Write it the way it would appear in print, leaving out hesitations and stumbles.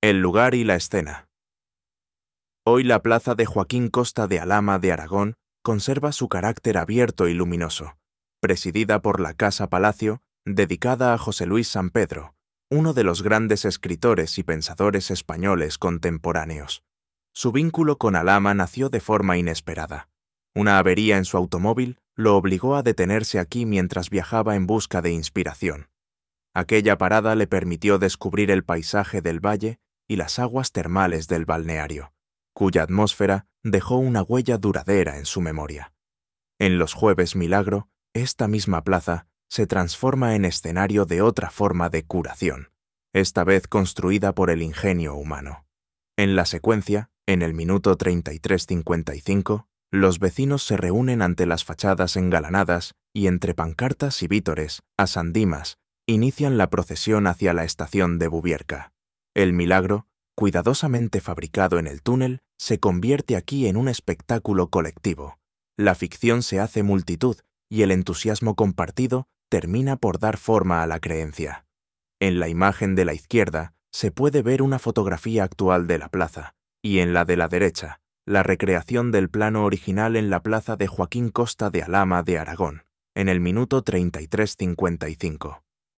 El lugar y la escena. Hoy la plaza de Joaquín Costa de Alhama de Aragón conserva su carácter abierto y luminoso, presidida por la Casa Palacio, dedicada a José Luis Sampedro, uno de los grandes escritores y pensadores españoles contemporáneos. Su vínculo con Alhama nació de forma inesperada. Una avería en su automóvil lo obligó a detenerse aquí mientras viajaba en busca de inspiración. Aquella parada le permitió descubrir el paisaje del valle y las aguas termales del balneario, cuya atmósfera dejó una huella duradera en su memoria. En los Jueves Milagro, esta misma plaza se transforma en escenario de otra forma de curación, esta vez construida por el ingenio humano. En la secuencia, en el minuto 33:55, los vecinos se reúnen ante las fachadas engalanadas y entre pancartas y vítores, a sandimas, inician la procesión hacia la estación de Bubierca. El milagro, cuidadosamente fabricado en el túnel, se convierte aquí en un espectáculo colectivo. La ficción se hace multitud y el entusiasmo compartido termina por dar forma a la creencia. En la imagen de la izquierda se puede ver una fotografía actual de la plaza, y en la de la derecha, la recreación del plano original en la plaza de Joaquín Costa de Alhama de Aragón, en el minuto 33:55.